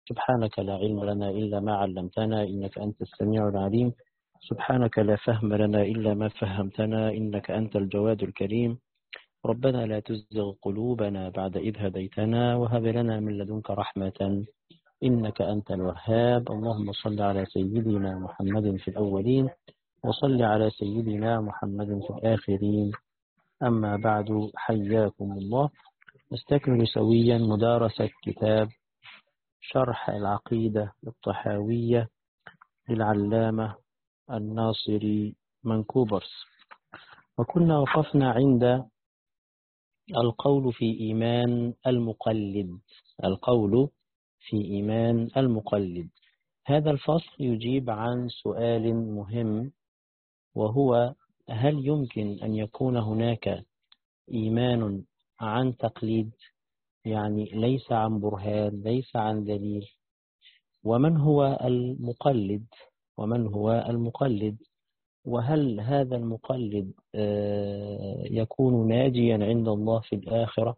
سبحانك لا علم لنا إلا ما علمتنا إنك أنت السميع العليم. سبحانك لا فهم لنا إلا ما فهمتنا إنك أنت الجواد الكريم. ربنا لا تزغ قلوبنا بعد إذ هديتنا وهب لنا من لدنك رحمة إنك أنت الوهاب. اللهم صل على سيدنا محمد في الأولين وصل على سيدنا محمد في الآخرين. أما بعد، حياكم الله. نستكمل سويا مدارسة كتاب شرح العقيدة الطحاوية للعلامة الناصري منكوبرس، وكنا وقفنا عند القول في إيمان المقلد. القول في إيمان المقلد. هذا الفصل يجيب عن سؤال مهم، وهو: هل يمكن أن يكون هناك إيمان عن تقليد؟ يعني ليس عن برهان، ليس عن دليل. ومن هو المقلد؟ ومن هو المقلد؟ وهل هذا المقلد يكون ناجيا عند الله في الآخرة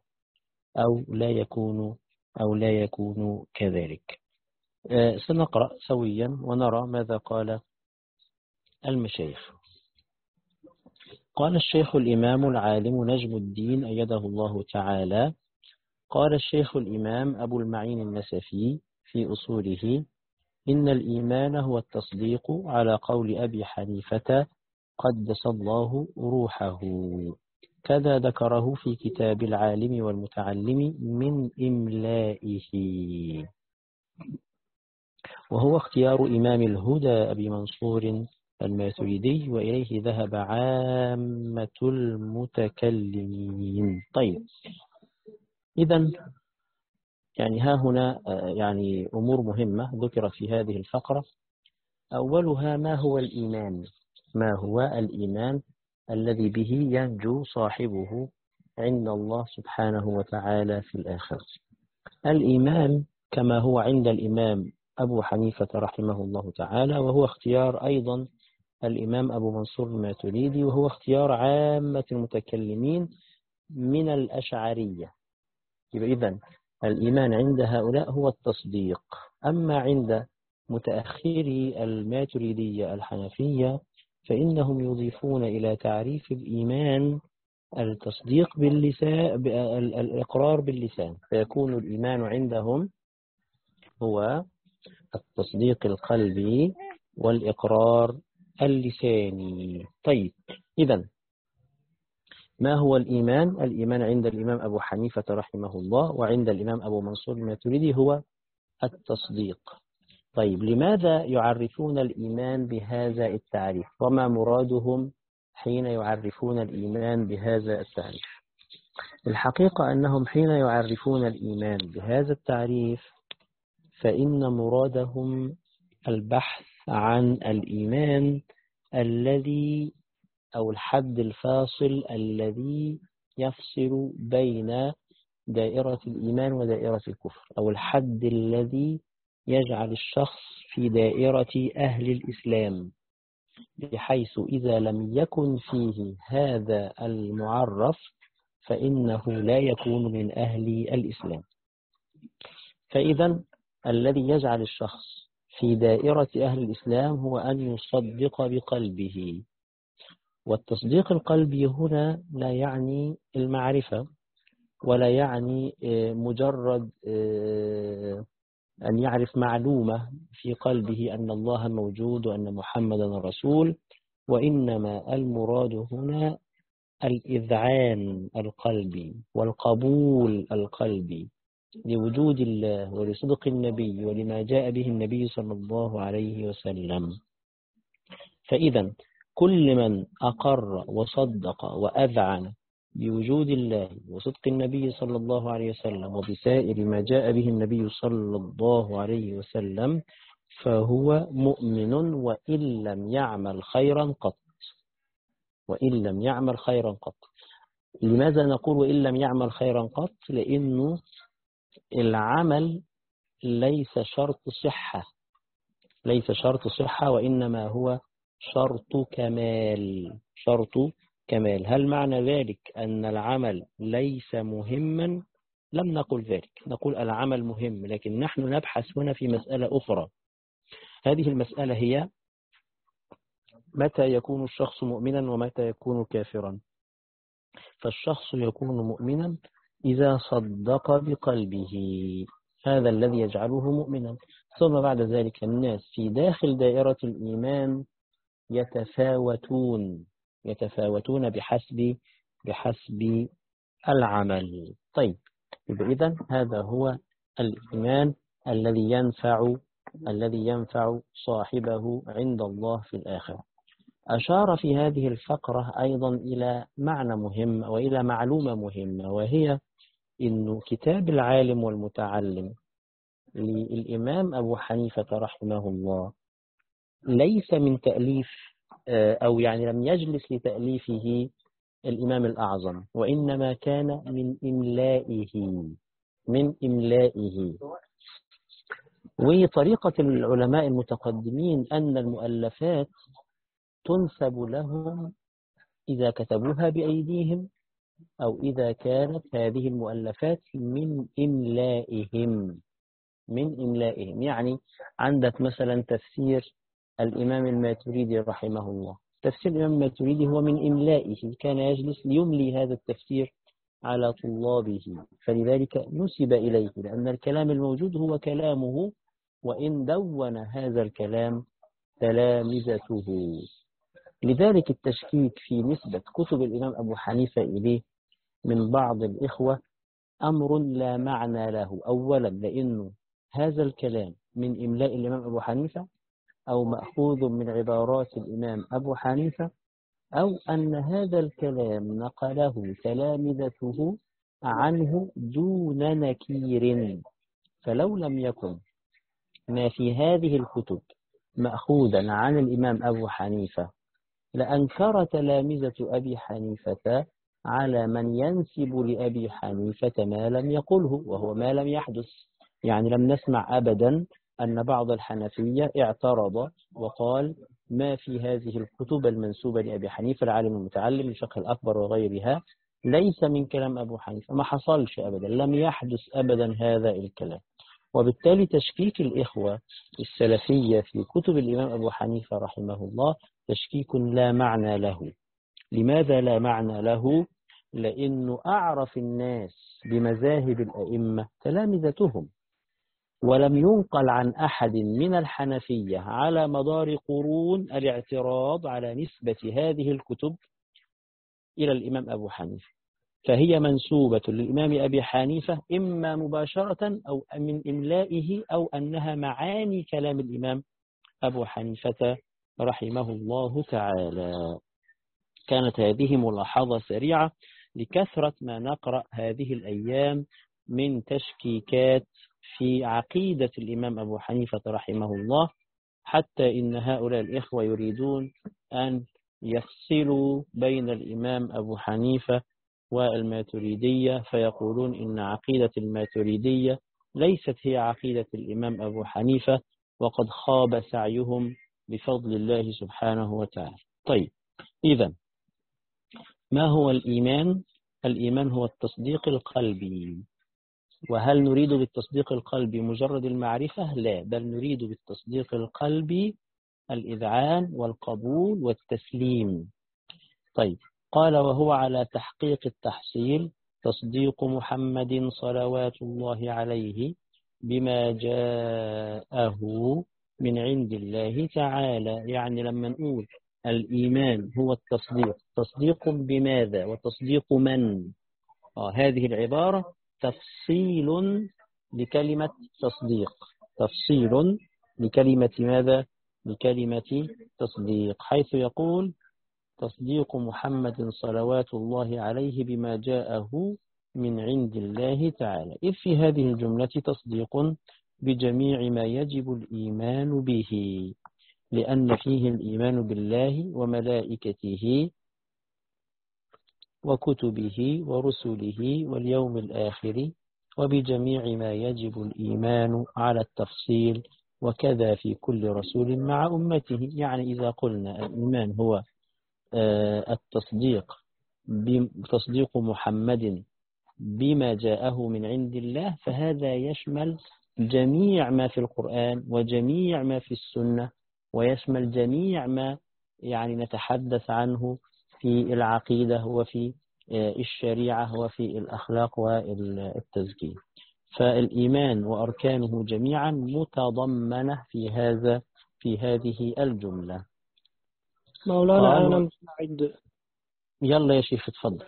أو لا يكون كذلك؟ سنقرأ سويا ونرى ماذا قال المشايخ. قال الشيخ الإمام العالم نجم الدين أيده الله تعالى: قال الشيخ الإمام أبو المعين النسفي في أصوله: إن الإيمان هو التصديق على قول أبي حنيفة قدس الله روحه، كذا ذكره في كتاب العالم والمتعلم من إملائه، وهو اختيار إمام الهدى أبي منصور الماتريدي، وإليه ذهب عامة المتكلمين. طيب، إذن يعني ها هنا يعني أمور مهمة ذكرت في هذه الفقرة. أولها: ما هو الإيمان؟ ما هو الإيمان الذي به ينجو صاحبه عند الله سبحانه وتعالى في الآخرة؟ الإيمان كما هو عند الإمام أبو حنيفة رحمه الله تعالى، وهو اختيار أيضا الإمام أبو منصور الماتريدي، وهو اختيار عامة المتكلمين من الأشعرية. إذن الإيمان عند هؤلاء هو التصديق. أما عند متأخري الماتريدية الحنفية فإنهم يضيفون إلى تعريف الإيمان التصديق باللسان، الإقرار باللسان، فيكون الإيمان عندهم هو التصديق القلبي والإقرار اللساني. طيب، إذن ما هو الإيمان؟ الإيمان عند الإمام أبو حنيفة رحمه الله وعند الإمام أبو منصور الماتريدي هو التصديق. طيب، لماذا يعرفون الإيمان بهذا التعريف؟ وما مرادهم حين يعرفون الإيمان بهذا التعريف؟ الحقيقة أنهم حين يعرفون الإيمان بهذا التعريف فإن مرادهم البحث عن الإيمان الذي أو الحد الفاصل الذي يفصل بين دائرة الإيمان ودائرة الكفر، أو الحد الذي يجعل الشخص في دائرة أهل الإسلام، بحيث إذا لم يكن فيه هذا المعرف فإنه لا يكون من أهل الإسلام. فإذا الذي يجعل الشخص في دائرة أهل الإسلام هو أن يصدق بقلبه. والتصديق القلبي هنا لا يعني المعرفة، ولا يعني مجرد أن يعرف معلومة في قلبه أن الله موجود وأن محمدا رسول، وإنما المراد هنا الإذعان القلبي والقبول القلبي لوجود الله ولصدق النبي ولما جاء به النبي صلى الله عليه وسلم. فإذا كل من أقر وصدق وأذعن بوجود الله وصدق النبي صلى الله عليه وسلم وبسائر ما جاء به النبي صلى الله عليه وسلم فهو مؤمن وإن لم يعمل خيرا قط. وإن لم يعمل خيرا قط. لماذا نقول وإن لم يعمل خيرا قط؟ لأنه العمل ليس شرط صحة، ليس شرط صحة، وإنما هو شرط كمال. شرط كمال. هل معنى ذلك أن العمل ليس مهما؟ لم نقل ذلك، نقول العمل مهم، لكن نحن نبحث هنا في مسألة أخرى. هذه المسألة هي متى يكون الشخص مؤمنا ومتى يكون كافرا. فالشخص يكون مؤمنا إذا صدق بقلبه، هذا الذي يجعله مؤمنا. ثم بعد ذلك الناس في داخل دائرة الإيمان يتفاوتون بحسب العمل. طيب، إذن هذا هو الإيمان الذي ينفع صاحبه عند الله في الآخرة. أشار في هذه الفقرة أيضا إلى معنى مهم وإلى معلومة مهمة، وهي إن كتاب العالم والمتعلم للإمام أبو حنيفة رحمه الله ليس من تأليف، أو يعني لم يجلس لتأليفه الإمام الأعظم، وإنما كان من إملائه. وطريقة العلماء المتقدمين أن المؤلفات تنسب لهم إذا كتبوها بأيديهم، أو إذا كانت هذه المؤلفات من إملائهم. يعني عندك مثلا تفسير الإمام الماتريدي رحمه الله، تفسير الإمام الماتريدي هو من إملائه، كان يجلس ليملي هذا التفسير على طلابه، فلذلك نسب إليه، لأن الكلام الموجود هو كلامه، وإن دون هذا الكلام تلامذته. لذلك التشكيك في نسبة كتب الإمام أبو حنيفة إليه من بعض الإخوة أمر لا معنى له. أولا لأنه هذا الكلام من إملاء الإمام أبو حنيفة، أو مأخوذ من عبارات الإمام أبو حنيفة، أو أن هذا الكلام نقله تلامذته عنه دون نكير. فلو لم يكن ما في هذه الكتب مأخوذا عن الإمام أبو حنيفة لأنكر تلامذة أبي حنيفة على من ينسب لأبي حنيفة ما لم يقله، وهو ما لم يحدث. يعني لم نسمع أبدا أن بعض الحنفية اعترض وقال ما في هذه الكتب المنسوبة لأبي حنيفة العالم المتعلم الفقه الأكبر وغيرها ليس من كلام أبو حنيفة. ما حصلش أبدا، لم يحدث أبدا هذا الكلام. وبالتالي تشكيك الإخوة السلفية في كتب الإمام أبو حنيفة رحمه الله تشكيك لا معنى له. لماذا لا معنى له؟ لأنه أعرف الناس بمذاهب الأئمة تلامذتهم، ولم ينقل عن أحد من الحنفية على مدار قرون الاعتراض على نسبة هذه الكتب إلى الإمام أبو حنيفة، فهي منسوبة للإمام أبي حنيفة إما مباشرة أو من إملائه، أو أنها معاني كلام الإمام أبو حنيفة رحمه الله تعالى. كانت هذه ملاحظة سريعة لكثرة ما نقرأ هذه الأيام من تشكيكات في عقيدة الإمام أبو حنيفة رحمه الله، حتى إن هؤلاء الإخوة يريدون أن يفصلوا بين الإمام أبو حنيفة والماتريدية، فيقولون إن عقيدة الماتريدية ليست هي عقيدة الإمام أبو حنيفة، وقد خاب سعيهم بفضل الله سبحانه وتعالى. طيب، إذن ما هو الإيمان؟ الإيمان هو التصديق القلبي. وهل نريد بالتصديق القلبي مجرد المعرفة؟ لا، بل نريد بالتصديق القلبي الإذعان والقبول والتسليم. طيب، قال وهو على تحقيق التحصيل تصديق محمد صلوات الله عليه بما جاءه من عند الله تعالى. يعني لما نقول الإيمان هو التصديق، تصديق بماذا وتصديق من؟ هذه العبارة تفصيل لكلمة تصديق، تفصيل لكلمة ماذا؟ لكلمة تصديق، حيث يقول تصديق محمد صلوات الله عليه بما جاءه من عند الله تعالى، إذ في هذه الجملة تصديق بجميع ما يجب الإيمان به، لأن فيه الإيمان بالله وملائكته وكتبه ورسله واليوم الآخر، وبجميع ما يجب الإيمان على التفصيل، وكذا في كل رسول مع أمته. يعني إذا قلنا الإيمان هو التصديق بتصديق محمد بما جاءه من عند الله، فهذا يشمل جميع ما في القرآن وجميع ما في السنة، ويشمل جميع ما يعني نتحدث عنه في العقيدة وفي الشريعة وفي الأخلاق والتزكية. فالإيمان وأركانه جميعا متضمنة في هذه الجملة. مولانا أنا مستعد. يلا يا شيخ اتفضل.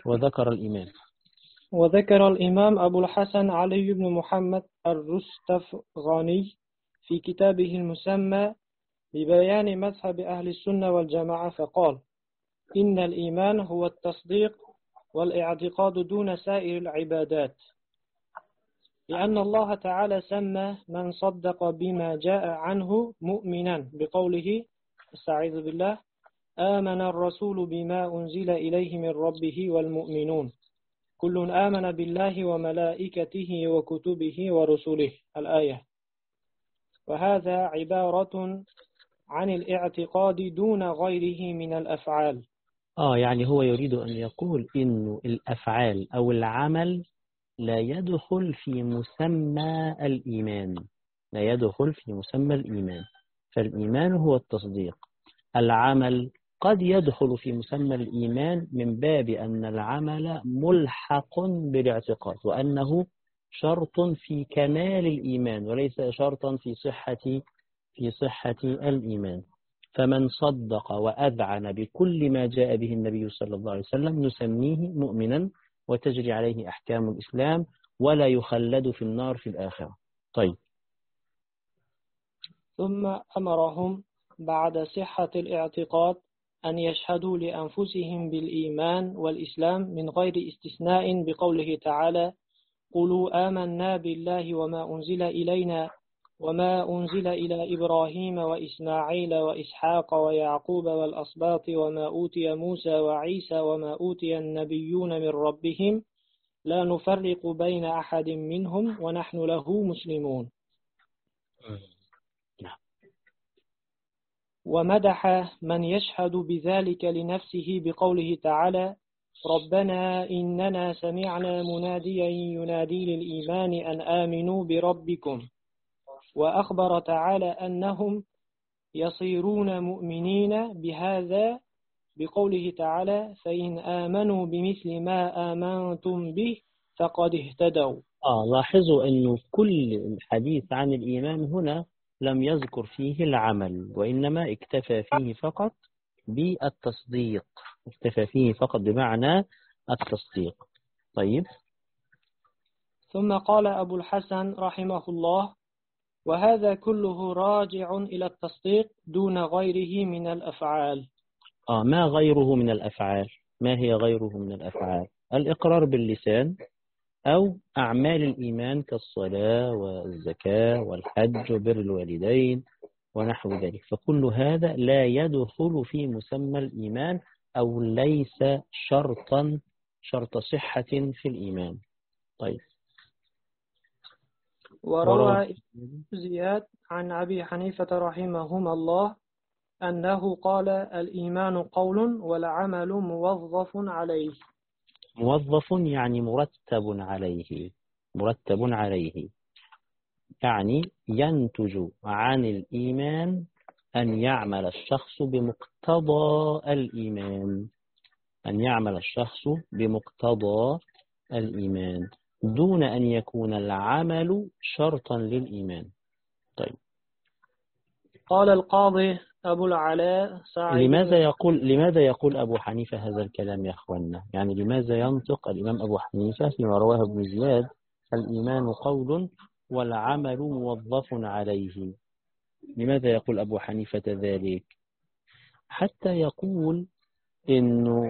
وذكر الإمام أبو الحسن علي بن محمد الرستفغاني في كتابه المسمى ببيان مذهب أهل السنة والجماعة فقال: إن الإيمان هو التصديق والاعتقاد دون سائر العبادات، لأن الله تعالى سمى من صدق بما جاء عنه مؤمنا بقوله استعيذ بالله: آمن الرسول بما أنزل إليه من ربه والمؤمنون كل آمن بالله وملائكته وكتبه ورسله الآية. وهذا عبارة عن الاعتقاد دون غيره من الأفعال. يعني هو يريد أن يقول إنه الأفعال أو العمل لا يدخل في مسمى الإيمان، لا يدخل في مسمى الإيمان. فالإيمان هو التصديق. العمل قد يدخل في مسمى الإيمان من باب أن العمل ملحق بالاعتقاد، وأنه شرط في كمال الإيمان وليس شرطا في صحة الإيمان. فمن صدق وأذعن بكل ما جاء به النبي صلى الله عليه وسلم نسميه مؤمنا، وتجري عليه أحكام الإسلام، ولا يخلد في النار في الآخرة. طيب. ثم أمرهم بعد صحة الاعتقاد أن يشهدوا لأنفسهم بالإيمان والإسلام من غير استثناء بقوله تعالى: قولوا آمنا بالله وما أنزل إلينا وما أنزل إلى إبراهيم وإسماعيل وإسحاق ويعقوب والأسباط وما أوتي موسى وعيسى وما أوتي النبيون من ربهم لا نفرق بين أحد منهم ونحن له مسلمون. ومدح من يشهد بذلك لنفسه بقوله تعالى: ربنا إننا سمعنا مناديا ينادي للإيمان أن آمنوا بربكم. وأخبر تعالى أنهم يصيرون مؤمنين بهذا بقوله تعالى: فإن آمنوا بمثل ما آمنتم به فقد اهتدوا. لاحظوا أنه كل الحديث عن الإيمان هنا لم يذكر فيه العمل، وإنما اكتفى فيه فقط بالتصديق، اكتفى فيه فقط بمعنى التصديق. طيب. ثم قال أبو الحسن رحمه الله: وهذا كله راجع إلى التصديق دون غيره من الأفعال. ما غيره من الأفعال؟ ما هي غيره من الأفعال؟ الإقرار باللسان أو أعمال الإيمان كالصلاة والزكاة والحج وبر الوالدين ونحو ذلك، فكل هذا لا يدخل في مسمى الإيمان أو ليس شرط صحة في الإيمان. طيب. وروى زياد عن أبي حنيفة رحمهما الله أنه قال: الإيمان قول والعمل موظف عليه. موظف يعني مرتب عليه، يعني ينتج عن الإيمان أن يعمل الشخص بمقتضى الإيمان، دون أن يكون العمل شرطا للإيمان. طيب. قال القاضي أبو العلاء سعيد: لماذا يقول أبو حنيفة هذا الكلام يا أخوانا؟ يعني لماذا ينطق الإمام أبو حنيفة فيما رواه ابن زياد: الإيمان قول والعمل موظف عليه؟ لماذا يقول أبو حنيفة ذلك؟ حتى يقول إنه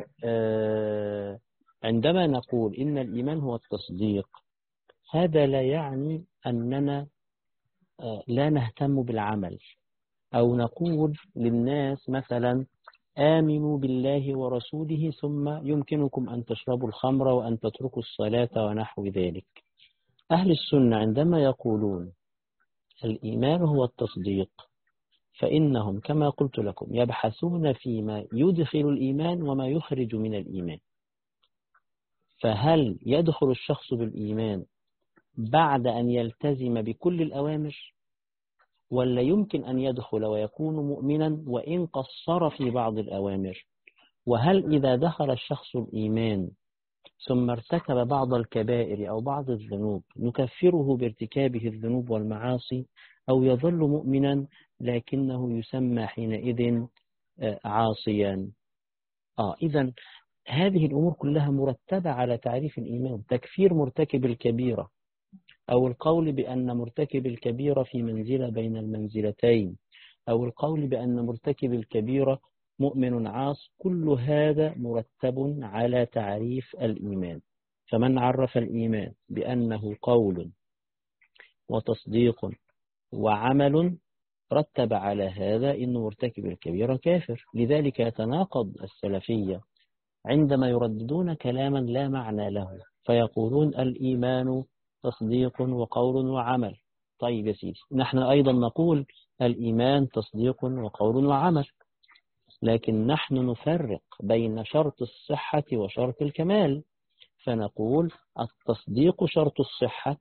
عندما نقول إن الإيمان هو التصديق، هذا لا يعني أننا لا نهتم بالعمل، أو نقول للناس مثلا آمنوا بالله ورسوله ثم يمكنكم أن تشربوا الخمر وأن تتركوا الصلاة ونحو ذلك. أهل السنة عندما يقولون الإيمان هو التصديق، فإنهم كما قلت لكم يبحثون فيما يدخل الإيمان وما يخرج من الإيمان. فهل يدخل الشخص بالإيمان بعد أن يلتزم بكل الأوامر، ولا يمكن أن يدخل ويكون مؤمنا وإن قصر في بعض الأوامر؟ وهل إذا دخل الشخص الإيمان ثم ارتكب بعض الكبائر أو بعض الذنوب نكفره بارتكابه الذنوب والمعاصي، أو يظل مؤمنا لكنه يسمى حينئذ عاصيا؟ إذن هذه الأمور كلها مرتبة على تعريف الإيمان. تكفير مرتكب الكبيرة، أو القول بأن مرتكب الكبيرة في منزلة بين المنزلتين، أو القول بأن مرتكب الكبيرة مؤمن عاص، كل هذا مرتب على تعريف الإيمان. فمن عرف الإيمان بأنه قول وتصديق وعمل رتب على هذا إن مرتكب الكبيرة كافر. لذلك يتناقض السلفية عندما يرددون كلاما لا معنى له، فيقولون الإيمان تصديق وقول وعمل. طيب يا سيدي، نحن أيضا نقول الإيمان تصديق وقول وعمل، لكن نحن نفرق بين شرط الصحة وشرط الكمال، فنقول التصديق شرط الصحة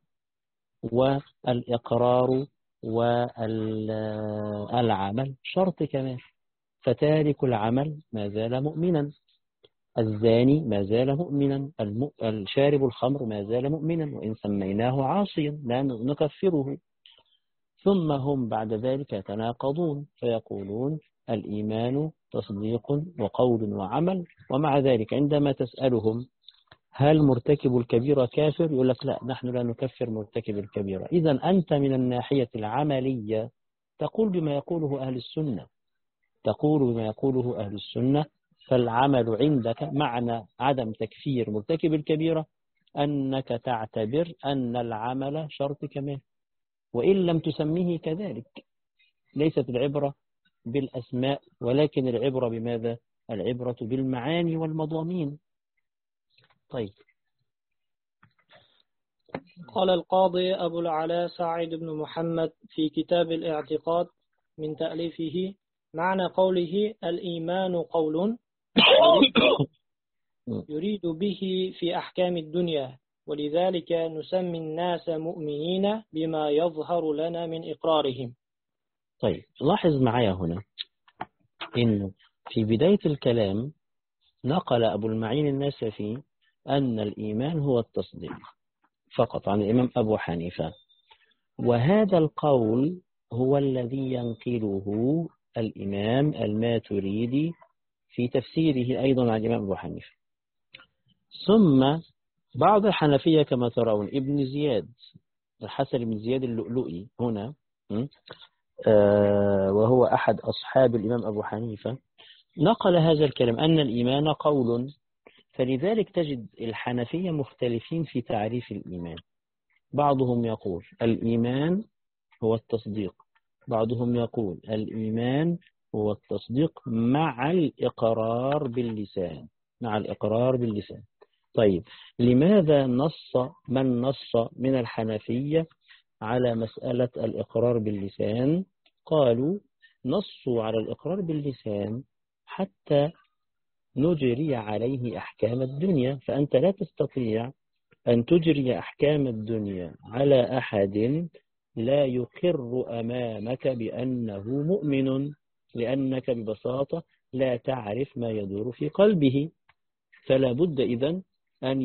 والإقرار والعمل شرط كمال. فتارك العمل ما زال مؤمنا، الزاني ما زال مؤمنا، الشارب الخمر ما زال مؤمنا وإن سميناه عاصيا لا نكفره. ثم هم بعد ذلك يتناقضون فيقولون الإيمان تصديق وقول وعمل، ومع ذلك عندما تسألهم هل مرتكب الكبيرة كافر؟ يقول لك لا، نحن لا نكفر مرتكب الكبيرة. إذن أنت من الناحية العملية تقول بما يقوله أهل السنة، فالعمل عندك معنى عدم تكفير مرتكب الكبيرة أنك تعتبر أن العمل شرط كمال، وإن لم تسميه كذلك. ليست العبرة بالأسماء، ولكن العبرة بماذا؟ العبرة بالمعاني والمضامين. طيب. قال القاضي أبو العلاء سعيد بن محمد في كتاب الاعتقاد من تأليفه: معنى قوله الإيمان قول يريد به في أحكام الدنيا، ولذلك نسمي الناس مؤمنين بما يظهر لنا من إقرارهم. طيب، لاحظ معايا هنا إنه في بداية الكلام نقل أبو المعين النسفي أن الإيمان هو التصديق فقط عن الإمام أبو حنيفة، وهذا القول هو الذي ينقله الإمام الماتريدي في تفسيره أيضا عن الإمام أبو حنيفة. ثم بعض الحنفية كما ترون ابن زياد الحسن بن زياد اللؤلؤي هنا، وهو أحد أصحاب الإمام أبو حنيفة، نقل هذا الكلام أن الإيمان قول. فلذلك تجد الحنفية مختلفين في تعريف الإيمان. بعضهم يقول الإيمان هو التصديق، بعضهم يقول الإيمان هو التصديق مع الإقرار باللسان، طيب، لماذا نص من الحنفية على مسألة الإقرار باللسان؟ قالوا نصوا على الإقرار باللسان حتى نجري عليه أحكام الدنيا، فأنت لا تستطيع أن تجري أحكام الدنيا على أحد لا يقر أمامك بأنه مؤمن، لأنك ببساطة لا تعرف ما يدور في قلبه. فلا بد إذن أن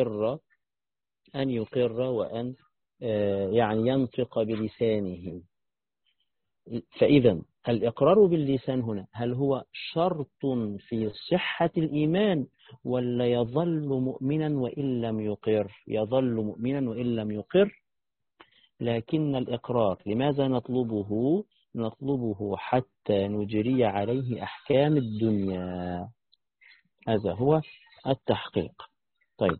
يقر وأن يعني ينطق بلسانه. فإذا الإقرار باللسان هنا هل هو شرط في صحة الإيمان، ولا يظل مؤمنا وإن لم يقر؟ لكن الإقرار لماذا نطلبه حتى نجري عليه أحكام الدنيا. هذا هو التحقيق. طيب.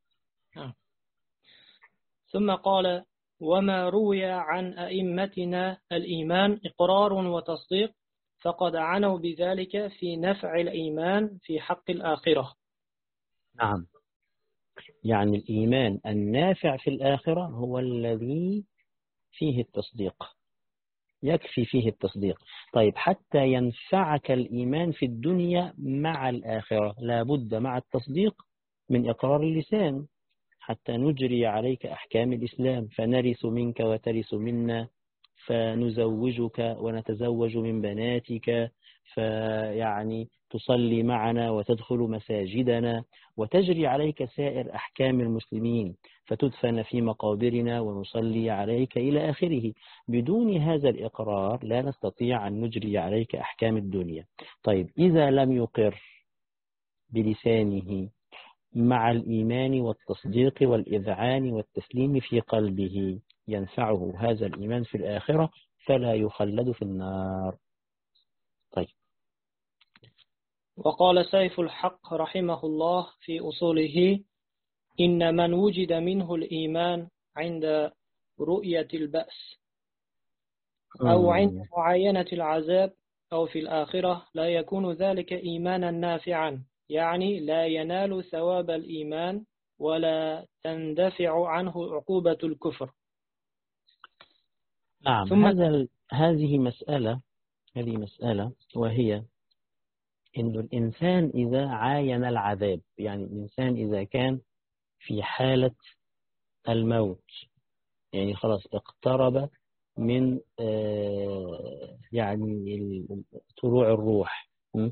ثم قال: وما روي عن أئمتنا الإيمان إقرار وتصديق، فقد عنوا بذلك في نفع الإيمان في حق الآخرة. نعم، يعني الإيمان النافع في الآخرة هو الذي فيه التصديق، يكفي فيه التصديق. طيب، حتى ينفعك الإيمان في الدنيا مع الآخرة لا بد مع التصديق من إقرار اللسان حتى نجري عليك أحكام الإسلام، فنرث منك وترث منا، فنزوجك ونتزوج من بناتك، فيعني تصلي معنا وتدخل مساجدنا، وتجري عليك سائر أحكام المسلمين، فتدفن في مقابرنا ونصلي عليك إلى آخره. بدون هذا الإقرار لا نستطيع أن نجري عليك أحكام الدنيا. طيب إذا لم يقر بلسانه مع الإيمان والتصديق والإذعان والتسليم في قلبه، ينفعه هذا الإيمان في الآخرة فلا يخلد في النار. طيب. وقال سيف الحق رحمه الله في أصوله: إن من وجد منه الإيمان عند رؤية البأس أو عند معاينة العذاب أو في الآخرة لا يكون ذلك إيمانا نافعا، يعني لا ينال ثواب الإيمان ولا تندفع عنه عقوبة الكفر. نعم. هذه مسألة وهي إن الإنسان إذا عاين العذاب، يعني الإنسان إذا كان في حالة الموت، يعني خلاص اقترب من يعني طلوع الروح،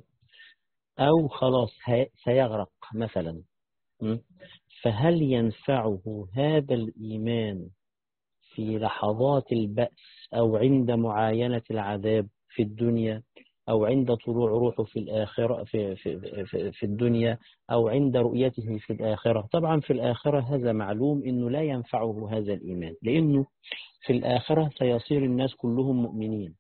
أو خلاص سيغرق مثلا، فهل ينفعه هذا الإيمان في لحظات البأس أو عند معاينة العذاب في الدنيا، أو عند طلوع روحه في الآخرة في الدنيا، أو عند رؤيته في الآخرة؟ طبعا في الآخرة هذا معلوم إنه لا ينفعه هذا الإيمان، لأنه في الآخرة سيصير الناس كلهم مؤمنين.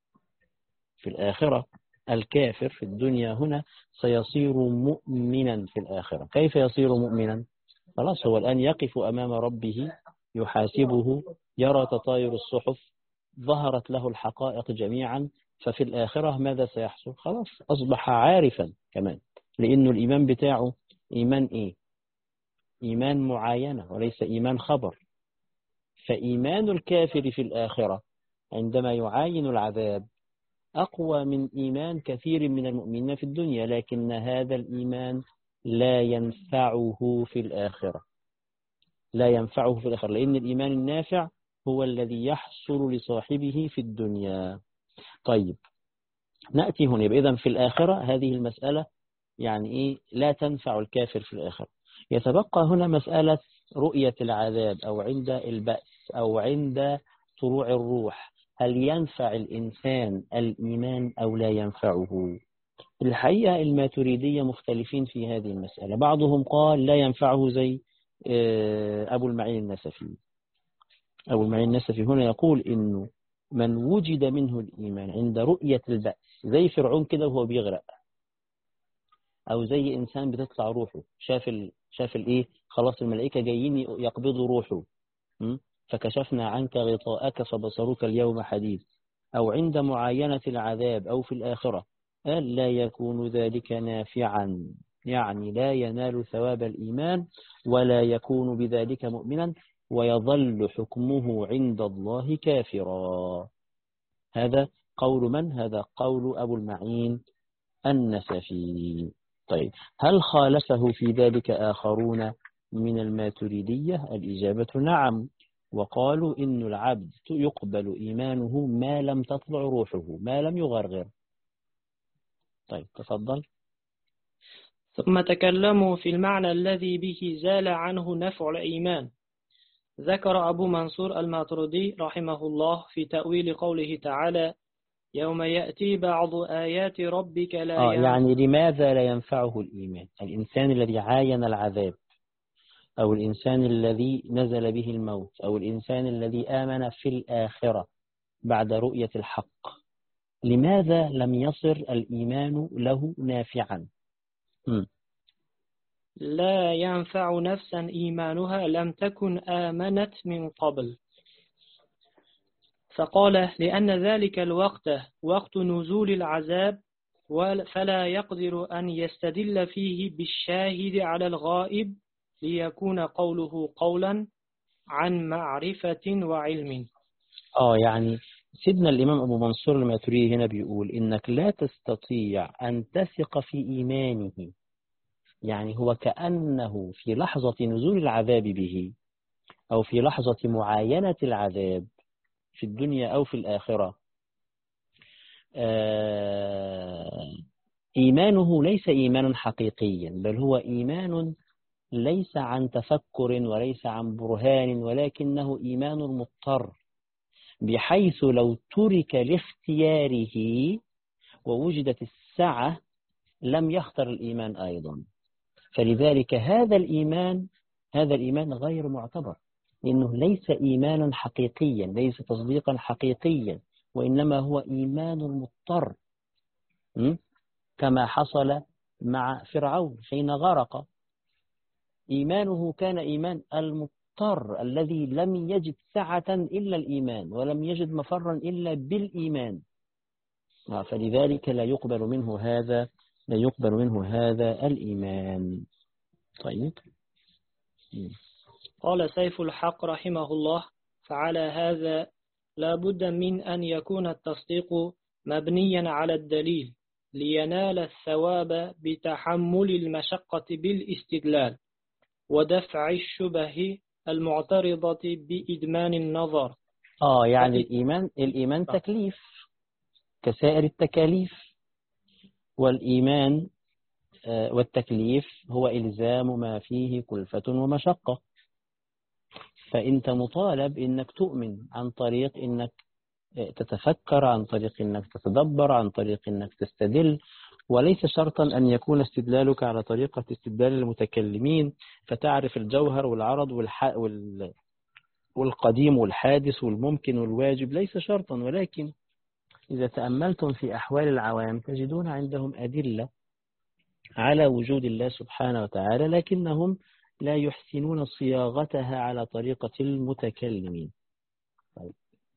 في الآخرة الكافر في الدنيا هنا سيصير مؤمنا في الآخرة. كيف يصير مؤمنا؟ خلاص هو الآن يقف أمام ربه يحاسبه، يرى تطاير الصحف، ظهرت له الحقائق جميعا. ففي الآخرة ماذا سيحصل؟ خلاص أصبح عارفا كمان، لأنه الإيمان بتاعه إيمان إيه؟ إيمان معاينة وليس إيمان خبر. فإيمان الكافر في الآخرة عندما يعاين العذاب أقوى من إيمان كثير من المؤمنين في الدنيا، لكن هذا الإيمان لا ينفعه في الآخرة، لا ينفعه في الآخرة، لأن الإيمان النافع هو الذي يحصل لصاحبه في الدنيا. طيب نأتي هنا. إذن في الآخرة هذه المسألة يعني إيه؟ لا تنفع الكافر في الآخرة. يتبقى هنا مسألة رؤية العذاب أو عند البأس أو عند طلوع الروح، هل ينفع الإنسان الإيمان أو لا ينفعه؟ الحقيقة الماتريدية مختلفين في هذه المسألة. بعضهم قال لا ينفعه زي أبو المعين النسفي. أبو المعين النسفي هنا يقول إنه من وجد منه الإيمان عند رؤية البأس، زي فرعون كده وهو بيغرق، أو زي إنسان بتطلع روحه، شاف الإيه؟ خلاص الملائكة جايين يقبضوا روحه، فكشفنا عنك غطاءك فبصرك اليوم حديد، أو عند معاينة العذاب أو في الآخرة، قال لا يكون ذلك نافعا، يعني لا ينال ثواب الإيمان ولا يكون بذلك مؤمنا، ويظل حكمه عند الله كافرا. هذا قول من؟ هذا قول أبو المعين النسفي. طيب هل خالفه في ذلك آخرون من الماتريدية؟ الإجابة نعم، وقالوا إن العبد يقبل إيمانه ما لم تطلع روحه، ما لم يغرغر. طيب تفضل. ثم تكلموا في المعنى الذي به زال عنه نفع الإيمان. ذكر أبو منصور الماتريدي رحمه الله في تأويل قوله تعالى: يوم يأتي بعض آيات ربك لا يعني لماذا لا ينفعه الإيمان؟ الإنسان الذي عاين العذاب، أو الإنسان الذي نزل به الموت، أو الإنسان الذي آمن في الآخرة بعد رؤية الحق، لماذا لم يصر الإيمان له نافعا؟ لا ينفع نفسا إيمانها لم تكن آمنت من قبل. فقال: لأن ذلك الوقت وقت نزول العذاب، فلا يقدر أن يستدل فيه بالشاهد على الغائب، ليكون قوله قولا عن معرفة وعلم. يعني سيدنا الإمام أبو منصور الماتريدي هنا بيقول إنك لا تستطيع أن تثق في إيمانه يعني هو كأنه في لحظة نزول العذاب به أو في لحظة معاينة العذاب في الدنيا أو في الآخرة إيمانه ليس إيمانا حقيقيا، بل هو إيمان ليس عن تفكر وليس عن برهان، ولكنه إيمان مضطر، بحيث لو ترك لاختياره ووجدت السعة لم يختر الإيمان أيضا. فلذلك هذا الإيمان غير معتبر، لأنه ليس إيمانا حقيقيا، ليس تصديقا حقيقيا، وإنما هو إيمان مضطر، كما حصل مع فرعون حين غرق. إيمانه كان إيمان المضطر الذي لم يجد سعة إلا الإيمان، ولم يجد مفرا إلا بالإيمان. فلذلك لا يقبل منه هذا الإيمان. طيب. قال سيف الحق رحمه الله: فعلى هذا لا بد من أن يكون التصديق مبنيا على الدليل لينال الثواب بتحمل المشقة بالاستدلال، ودفع الشبه المعترضة بإدمان النظر. يعني الإيمان تكليف كسائر التكاليف، والإيمان والتكليف هو إلزام ما فيه كلفة ومشقة. فأنت مطالب إنك تؤمن عن طريق إنك تتفكر، عن طريق إنك تتدبر، عن طريق إنك تستدل، وليس شرطا أن يكون استدلالك على طريقة استدلال المتكلمين فتعرف الجوهر والعرض والقديم والحادث والممكن والواجب، ليس شرطا. ولكن إذا تأملتم في أحوال العوام تجدون عندهم أدلة على وجود الله سبحانه وتعالى، لكنهم لا يحسنون صياغتها على طريقة المتكلمين. طيب.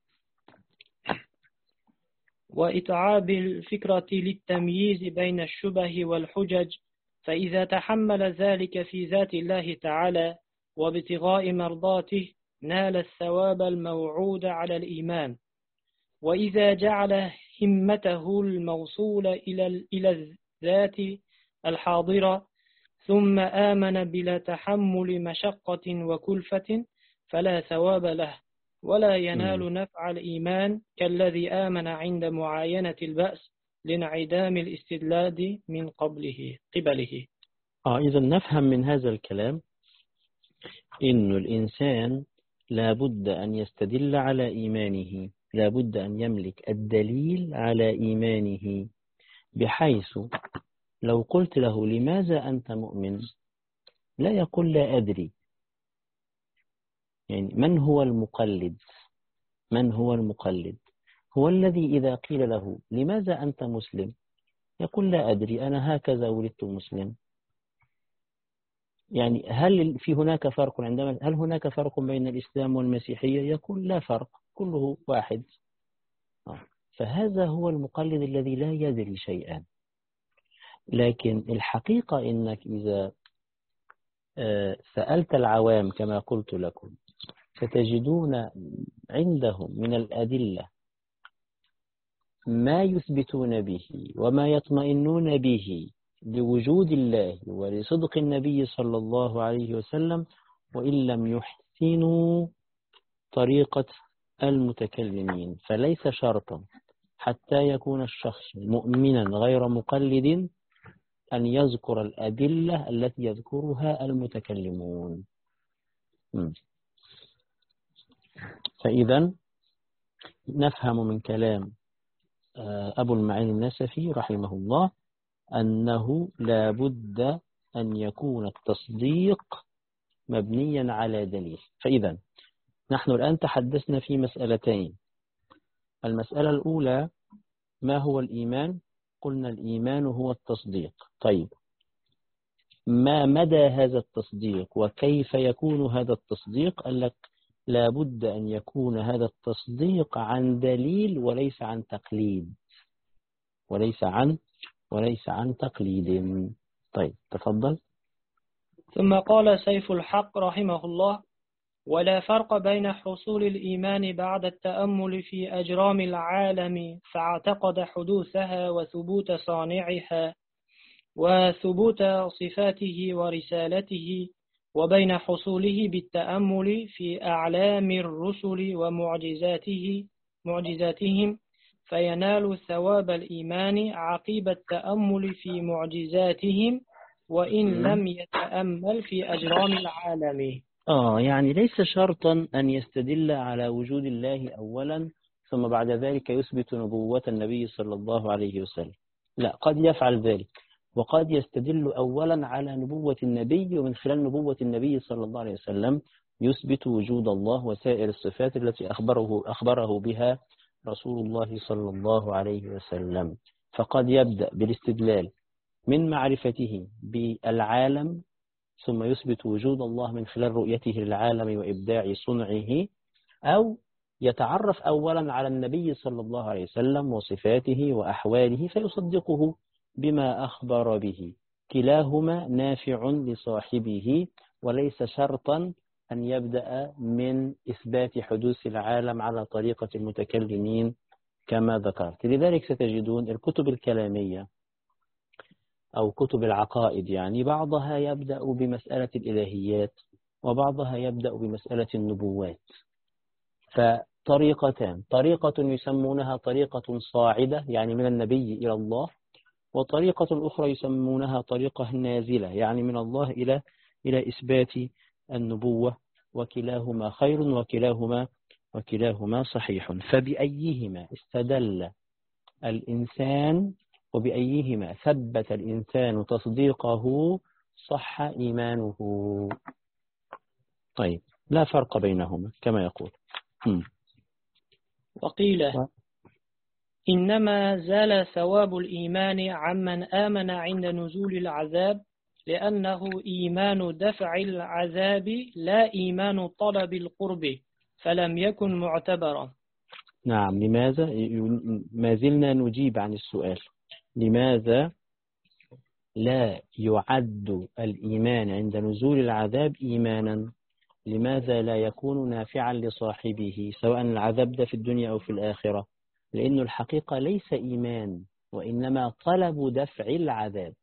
وإتعاب الفكرة للتمييز بين الشبه والحجج، فإذا تحمل ذلك في ذات الله تعالى وابتغاء مرضاته نال الثواب الموعود على الإيمان. وإذا جعل همته الموصول إلى الذات الحاضرة ثم آمن بلا تحمل مشقة وكلفة فلا ثواب له، ولا ينال نفع الإيمان كالذي آمن عند معاينة البأس لانعدام الاستدلال من قبله. إذا نفهم من هذا الكلام إن الإنسان لابد أن يستدل على إيمانه، لابد أن يملك الدليل على إيمانه، بحيث لو قلت له لماذا أنت مؤمن لا يقول لا أدري. يعني من هو المقلد؟ هو الذي إذا قيل له لماذا أنت مسلم يقول لا أدري، أنا هكذا ولدت مسلم. يعني هل هناك فرق بين الإسلام والمسيحية؟ يقول لا فرق، كله واحد. فهذا هو المقلد الذي لا يدري شيئا. لكن الحقيقة إنك إذا سألت العوام كما قلت لكم ستجدون عندهم من الأدلة ما يثبتون به وما يطمئنون به لوجود الله ولصدق النبي صلى الله عليه وسلم، وإن لم يحسنوا طريقة المتكلمين. فليس شرطا حتى يكون الشخص مؤمنا غير مقلد أن يذكر الأدلة التي يذكرها المتكلمون. فإذا نفهم من كلام أبو المعين النسفي رحمه الله أنه لا بد أن يكون التصديق مبنيا على دليل. فإذا نحن الآن تحدثنا في مسألتين. المسألة الأولى ما هو الإيمان؟ قلنا الإيمان هو التصديق. طيب، ما مدى هذا التصديق وكيف يكون هذا التصديق؟ قال لك لا بد أن يكون هذا التصديق عن دليل وليس عن تقليد، وليس عن تقليد. طيب تفضل. ثم قال سيف الحق رحمه الله: ولا فرق بين حصول الإيمان بعد التأمل في أجرام العالم فاعتقد حدوثها وثبوت صانعها، وثبوت صفاته ورسالته، وبين حصوله بالتأمل في أعلام الرسل معجزاتهم فينال ثواب الإيمان عقب التأمل في معجزاتهم وإن لم يتأمل في أجرام العالم. يعني ليس شرطا أن يستدل على وجود الله أولا ثم بعد ذلك يثبت نبوة النبي صلى الله عليه وسلم. لا، قد يفعل ذلك، وقد يستدل أولا على نبوة النبي، ومن خلال نبوة النبي صلى الله عليه وسلم يثبت وجود الله وسائر الصفات التي أخبره بها رسول الله صلى الله عليه وسلم. فقد يبدأ بالاستدلال من معرفته بالعالم ثم يثبت وجود الله من خلال رؤيته للعالم وإبداع صنعه، أو يتعرف أولا على النبي صلى الله عليه وسلم وصفاته وأحواله فيصدقه بما أخبر به. كلاهما نافع لصاحبه، وليس شرطا أن يبدأ من إثبات حدوث العالم على طريقة المتكلمين كما ذكرت. لذلك ستجدون الكتب الكلامية أو كتب العقائد يعني بعضها يبدأ بمسألة الإلهيات وبعضها يبدأ بمسألة النبوات. فطريقتان، طريقة يسمونها طريقة صاعدة يعني من النبي إلى الله، وطريقة أخرى يسمونها طريقة نازلة يعني من الله إلى إثبات النبوة، وكلاهما خير وكلاهما صحيح. فبأيهما استدل الإنسان وبأيهما ثبت الإنسان تصديقه صح إيمانه. طيب، لا فرق بينهما كما يقول. وقيل إنما زال ثواب الإيمان عمن آمن عند نزول العذاب، لأنه إيمان دفع العذاب لا إيمان طلب القرب، فلم يكن معتبرا. نعم، لماذا؟ ما زلنا نجيب عن السؤال، لماذا لا يعد الإيمان عند نزول العذاب إيمانا؟ لماذا لا يكون نافعا لصاحبه سواء العذاب ده في الدنيا أو في الآخرة؟ لأن الحقيقة ليس إيمان وإنما طلب دفع العذاب.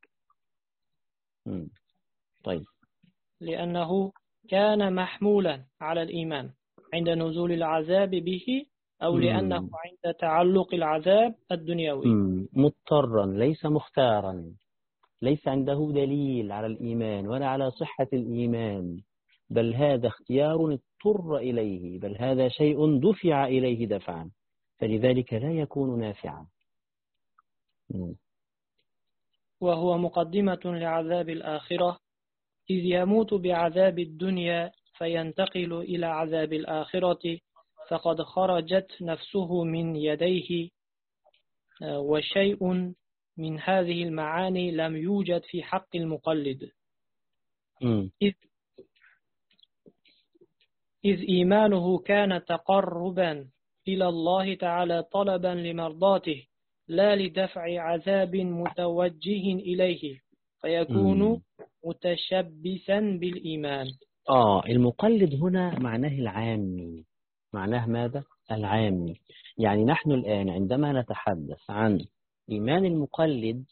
طيب، لأنه كان محمولا على الإيمان عند نزول العذاب به، أو لأنه عند تعلق العذاب الدنيوي مضطرا ليس مختارا، ليس عنده دليل على الإيمان ولا على صحة الإيمان، بل هذا اختيار اضطر إليه، بل هذا شيء دفع إليه دفعا، فلذلك لا يكون نافعا. وهو مقدمة لعذاب الآخرة، إذ يموت بعذاب الدنيا فينتقل إلى عذاب الآخرة فقد خرجت نفسه من يديه، وشيء من هذه المعاني لم يوجد في حق المقلد، إذ إيمانه كان تقربا إلى الله تعالى طلبا لمرضاته لا لدفع عذاب متوجه إليه، فيكون متشبثا بالإيمان. المقلد هنا معناه العامي. معناه ماذا؟ العامي. يعني نحن الآن عندما نتحدث عن إيمان المقلد،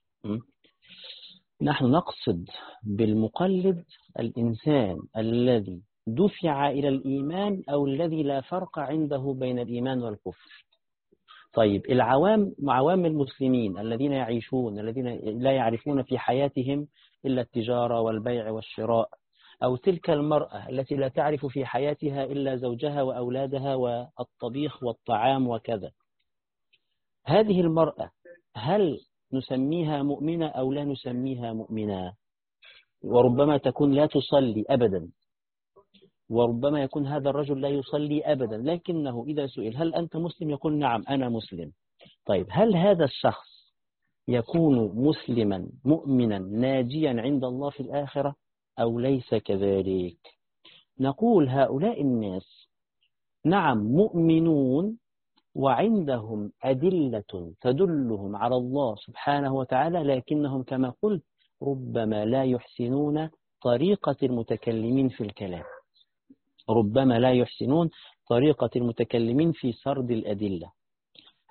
نحن نقصد بالمقلد الإنسان الذي دفع إلى الإيمان أو الذي لا فرق عنده بين الإيمان والكفر. طيب، عوام المسلمين الذين يعيشون، الذين لا يعرفون في حياتهم إلا التجارة والبيع والشراء، أو تلك المرأة التي لا تعرف في حياتها إلا زوجها وأولادها والطبيخ والطعام وكذا، هذه المرأة هل نسميها مؤمنة أو لا نسميها مؤمنة؟ وربما تكون لا تصلي أبدا، وربما يكون هذا الرجل لا يصلي أبدا، لكنه إذا سئل هل أنت مسلم يقول نعم أنا مسلم. طيب، هل هذا الشخص يكون مسلما مؤمنا ناجيا عند الله في الآخرة أو ليس كذلك؟ نقول هؤلاء الناس نعم مؤمنون وعندهم أدلة تدلهم على الله سبحانه وتعالى، لكنهم كما قلت ربما لا يحسنون طريقة المتكلمين في الكلام، ربما لا يحسنون طريقة المتكلمين في سرد الأدلة.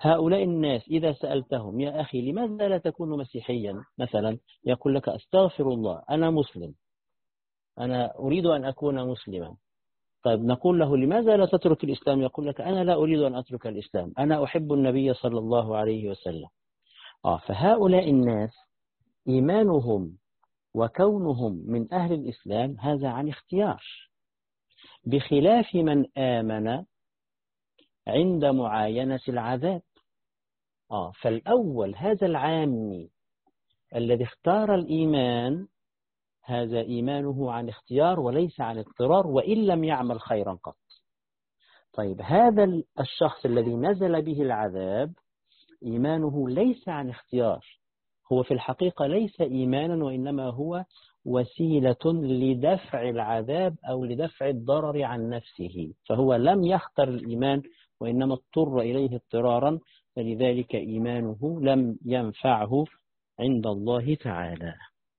هؤلاء الناس إذا سألتهم يا أخي لماذا لا تكون مسيحيا مثلا، يقول لك أستغفر الله أنا مسلم، أنا أريد أن أكون مسلما. طيب نقول له لماذا لا تترك الإسلام، يقول لك أنا لا أريد أن أترك الإسلام، أنا أحب النبي صلى الله عليه وسلم. فهؤلاء الناس إيمانهم وكونهم من أهل الإسلام هذا عن اختيار، بخلاف من آمن عند معاينة العذاب. فالأول هذا العامي الذي اختار الإيمان هذا إيمانه عن اختيار وليس عن اضطرار، وإن لم يعمل خيرا قط. طيب هذا الشخص الذي نزل به العذاب إيمانه ليس عن اختيار، هو في الحقيقة ليس إيمانا وإنما هو وسيلة لدفع العذاب أو لدفع الضرر عن نفسه، فهو لم يختر الإيمان وإنما اضطر إليه اضطرارا، فلذلك إيمانه لم ينفعه عند الله تعالى.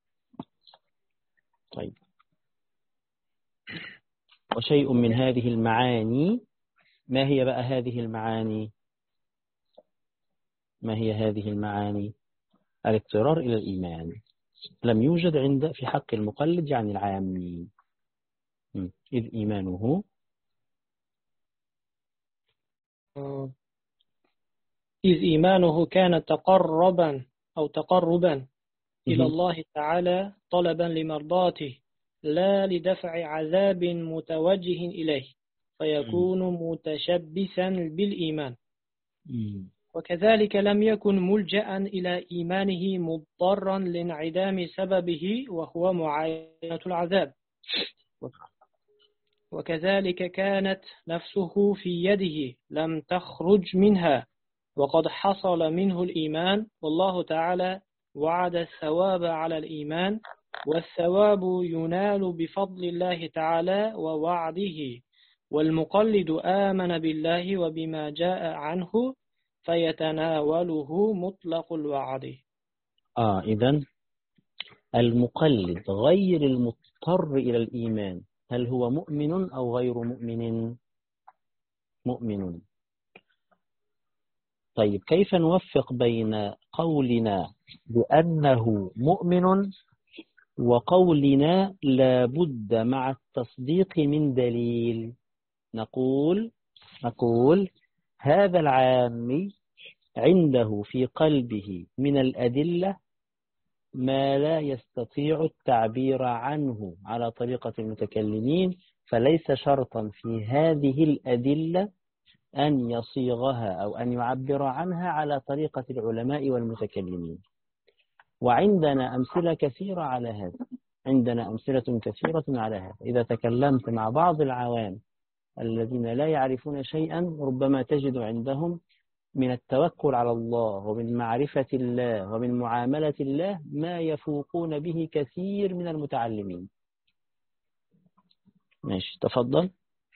طيب وشيء من هذه المعاني، ما هي بقى هذه المعاني؟ ما هي هذه المعاني؟ الاضطرار إلى الإيمان لم يوجد في حق المقلد يعني العامي، إذ إيمانه كان تقربا إلى الله تعالى طلبا لمرضاته لا لدفع عذاب متوجه إليه، فيكون متشبثا بالإيمان. وكذلك لم يكن ملجأ إلى إيمانه مضطرا لانعدام سببه وهو معاينة العذاب. وكذلك كانت نفسه في يده لم تخرج منها وقد حصل منه الإيمان، والله تعالى وعد الثواب على الإيمان، والثواب ينال بفضل الله تعالى ووعده، والمقلد آمن بالله وبما جاء عنه فيتناوله مطلق الوعد. إذن المقلد غير المضطر إلى الإيمان هل هو مؤمن أو غير مؤمن؟ مؤمن. طيب كيف نوفق بين قولنا بأنه مؤمن وقولنا لابد مع التصديق من دليل؟ نقول هذا العامي عنده في قلبه من الأدلة ما لا يستطيع التعبير عنه على طريقة المتكلمين، فليس شرطا في هذه الأدلة أن يصيغها أو أن يعبر عنها على طريقة العلماء والمتكلمين. وعندنا أمثلة كثيرة على هذا، إذا تكلمت مع بعض العوام الذين لا يعرفون شيئا ربما تجد عندهم من التوكل على الله ومن معرفة الله ومن معاملة الله ما يفوقون به كثير من المتعلمين. ماشي، تفضل.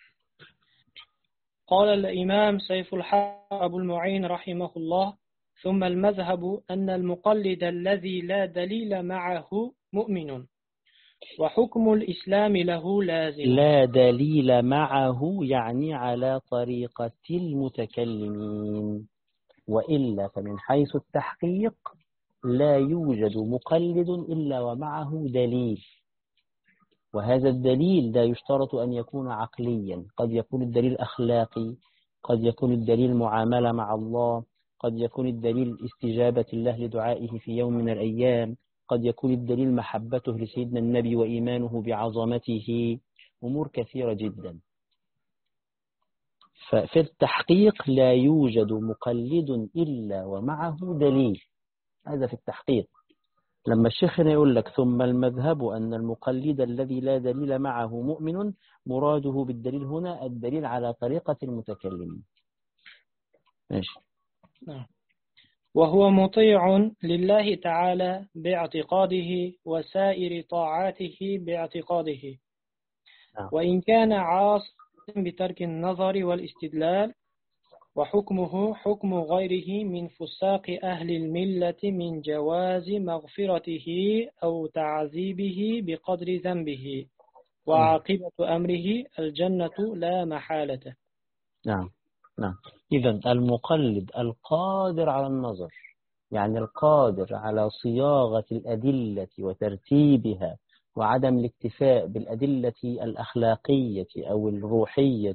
قال الإمام سيف الحق أبو المعين رحمه الله: ثم المذهب أن المقلد الذي لا دليل معه مؤمن، وحكم الإسلام له لازم. لا دليل معه يعني على طريقة المتكلمين، وإلا فمن حيث التحقيق لا يوجد مقلد إلا ومعه دليل، وهذا الدليل لا يشترط أن يكون عقليا، قد يكون الدليل أخلاقي، قد يكون الدليل معاملة مع الله، قد يكون الدليل استجابة الله لدعائه في يوم من الأيام، قد يكون الدليل محبته لسيدنا النبي وإيمانه بعظمته، أمور كثيرة جدا. ففي التحقيق لا يوجد مقلد إلا ومعه دليل، هذا في التحقيق. لما الشيخ يقول لك ثم المذهب أن المقلد الذي لا دليل معه مؤمن، مراده بالدليل هنا الدليل على طريقة المتكلمين. ماشي. وهو مطيع لله تعالى باعتقاده وسائر طاعاته باعتقاده، وإن كان عاص بترك النظر والاستدلال، وحكمه حكم غيره من فساق أهل الملة من جواز مغفرته أو تعذيبه بقدر ذنبه، وعاقبة أمره الجنة لا محالة. نعم. نعم. إذن المقلد القادر على النظر، يعني القادر على صياغة الأدلة وترتيبها وعدم الاكتفاء بالأدلة الأخلاقية أو الروحية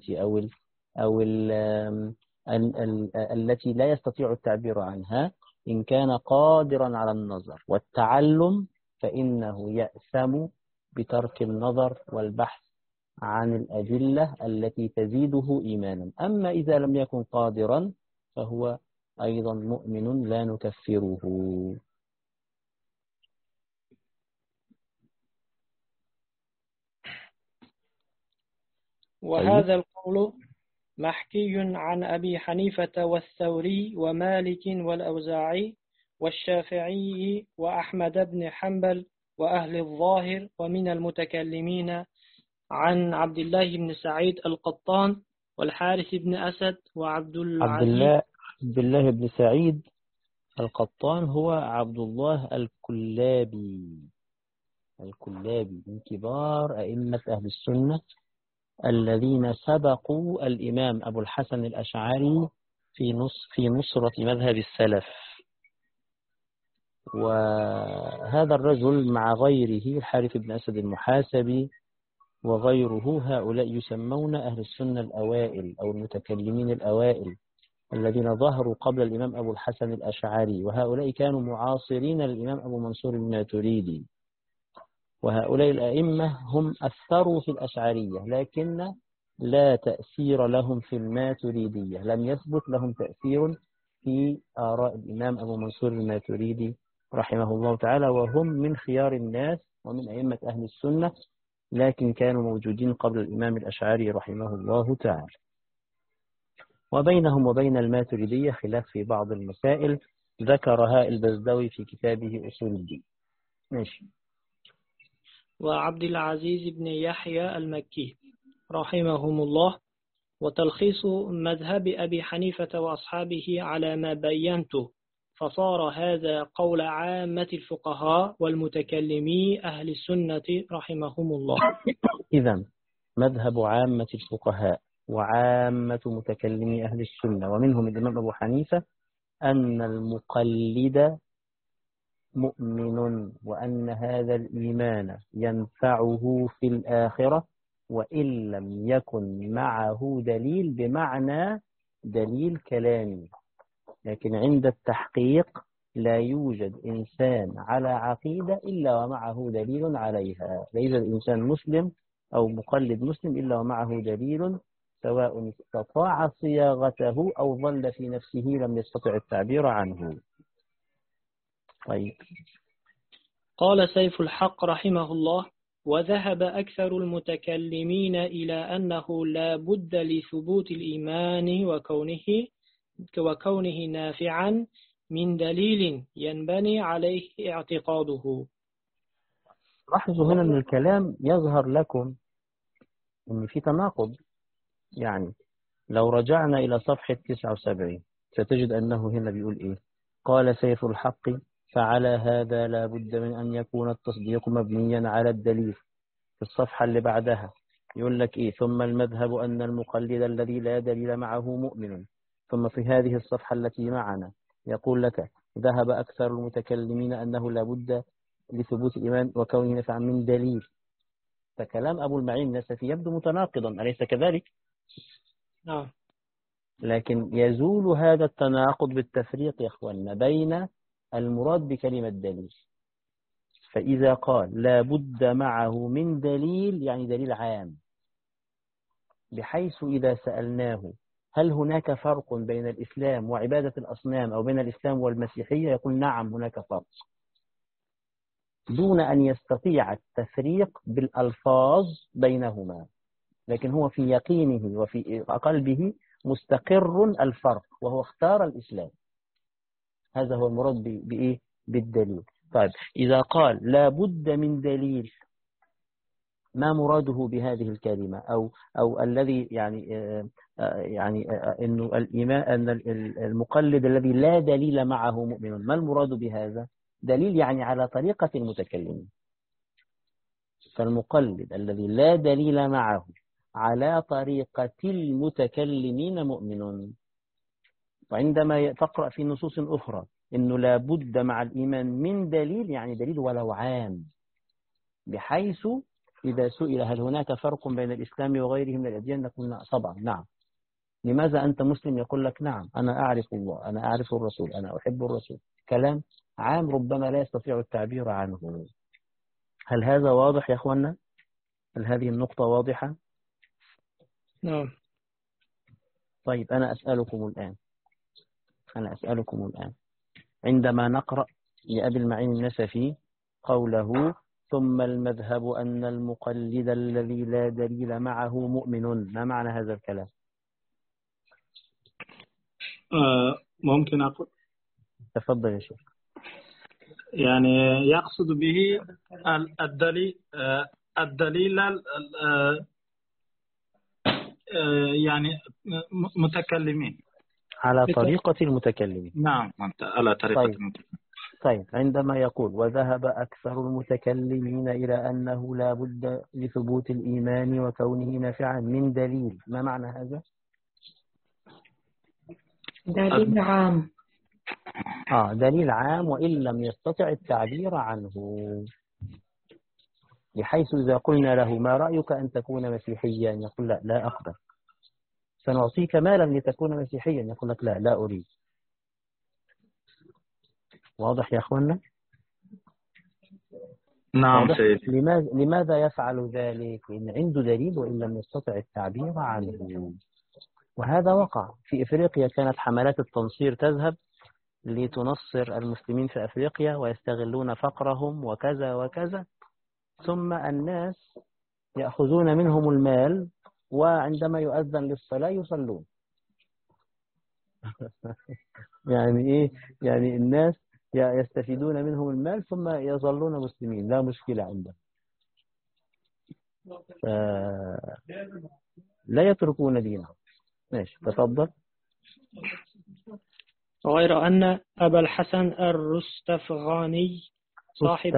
أو التي لا يستطيع التعبير عنها، إن كان قادرا على النظر والتعلم فإنه يأثم بترك النظر والبحث عن الأدلة التي تزيده إيمانا. أما إذا لم يكن قادرا فهو أيضا مؤمن لا نكفره. وهذا القول محكي عن أبي حنيفة والثوري ومالك والأوزاعي والشافعي وأحمد بن حنبل وأهل الظاهر ومن المتكلمين عن عبد الله بن سعيد القطان والحارث بن أسد وعبد العزيز. عبد الله بن سعيد القطان هو عبد الله الكلابي من كبار أئمة أهل السنة الذين سبقوا الإمام أبو الحسن الأشعري في نصرة مذهب السلف. وهذا الرجل مع غيره الحارث بن أسد المحاسبي وغيره، هؤلاء يسمون أهل السنة الأوائل أو المتكلمين الأوائل الذين ظهروا قبل الإمام أبو الحسن الأشعري، وهؤلاء كانوا معاصرين للإمام أبو منصور الماتريدي. وهؤلاء الأئمة هم أثروا في الأشعرية لكن لا تأثير لهم في الماتريدية، لم يثبت لهم تأثير في آراء الإمام أبو منصور الماتريدي رحمه الله تعالى، وهم من خيار الناس ومن أئمة أهل السنة، لكن كانوا موجودين قبل الإمام الأشعري رحمه الله تعالى. وبينهم وبين الماتريدية خلاف في بعض المسائل ذكرها البزدوي في كتابه أصول الدين. ماشي. وعبد العزيز بن يحيى المكي رحمهم الله. وتلخيص مذهب أبي حنيفة وأصحابه على ما بينته، فصار هذا قول عامة الفقهاء والمتكلمي أهل السنة رحمهم الله. إذن مذهب عامة الفقهاء وعامة متكلمي أهل السنة ومنهم الإمام أبو حنيفة أن المقلد مؤمن، وأن هذا الإيمان ينفعه في الآخرة وإن لم يكن معه دليل بمعنى دليل كلامي، لكن عند التحقيق لا يوجد إنسان على عقيدة إلا ومعه دليل عليها، لا يوجد إنسان مسلم أو مقلد مسلم إلا ومعه دليل، سواء استطاع صياغته أو ظل في نفسه لم يستطع التعبير عنه. طيب. قال سيف الحق رحمه الله: وذهب أكثر المتكلمين إلى أنه لا بد لثبوت الإيمان وكونه نافعا من دليل ينبني عليه اعتقاده. لاحظوا هنا أن الكلام يظهر لكم أن في تناقض. يعني لو رجعنا إلى صفحة 79 ستجد أنه هنا بيقول إيه؟ قال سيف الحق: فعلى هذا لا بد من أن يكون التصديق مبنيا على الدليل. في الصفحة اللي بعدها يقول لك إيه؟ ثم المذهب أن المقلد الذي لا دليل معه مؤمن. ثم في هذه الصفحة التي معنا يقول لك: ذهب أكثر المتكلمين أنه لا بد لثبوت الإيمان وكونه نفعا من دليل. فكلام أبو المعين النسفي يبدو متناقضا، أليس كذلك؟ نعم. لكن يزول هذا التناقض بالتفريق يا أخواننا بين المراد بكلمة دليل. فإذا قال لا بد معه من دليل يعني دليل عام، بحيث إذا سألناه هل هناك فرق بين الإسلام وعبادة الأصنام أو بين الإسلام والمسيحية، يقول نعم هناك فرق، دون أن يستطيع التفريق بالألفاظ بينهما، لكن هو في يقينه وفي قلبه مستقر الفرق وهو اختار الإسلام. هذا هو المراد بإيه؟ بالدليل. طيب إذا قال لا بد من دليل، ما مراده بهذه الكلمة أو الذي يعني إنه الإيمان أن المقلد الذي لا دليل معه مؤمن، ما المراد بهذا؟ دليل يعني على طريقة المتكلمين. فالمقلد الذي لا دليل معه على طريقة المتكلمين مؤمن. وعندما تقرأ في نصوص أخرى إنه لا بد مع الإيمان من دليل، يعني دليل ولو عام، بحيث إذا سئل هل هناك فرق بين الإسلام وغيره من الأديان نقول طبعا نعم. لماذا أنت مسلم؟ يقول لك نعم أنا أعرف الله، أنا أعرف الرسول، أنا أحب الرسول. كلام عام ربما لا يستطيع التعبير عنه. هل هذا واضح يا أخوانا؟ هل هذه النقطة واضحة؟ نعم. طيب أنا أسألكم الآن عندما نقرأ لأبي المعين النسفي قوله ثم المذهب أن المقلد الذي لا دليل معه مؤمن، ما معنى هذا الكلام؟ ممكن أقول؟ تفضل يا شيخ. يعني يقصد به الدليل يعني متكلمين على طريقة المتكلمين. نعم على طريقة المتكلمين. طيب عندما يقول وذهب أكثر المتكلمين إلى أنه لا بد لثبوت الإيمان وكونه نافعا من دليل، ما معنى هذا؟ دليل عام. دليل عام وإن لم يستطع التعبير عنه، بحيث إذا قلنا له ما رأيك أن تكون مسيحيا يقول لا أقبل. سنعطيك مالا لتكون مسيحيا يقول لك لا أريد. واضح يا أخوانا؟ نعم سيدي. لماذا يفعل ذلك؟ لأن عنده دليل وإن لم يستطع التعبير عنه. وهذا وقع في إفريقيا، كانت حملات التنصير تذهب لتنصر المسلمين في أفريقيا ويستغلون فقرهم وكذا وكذا، ثم الناس يأخذون منهم المال وعندما يؤذن للصلاة يصلون. يعني إيه؟ يعني الناس يستفيدون منهم المال ثم يظلون مسلمين، لا مشكلة عندهم. لا يتركون دينهم. ماشي تفضل. غير أن أبا الحسن الرستفغاني صاحب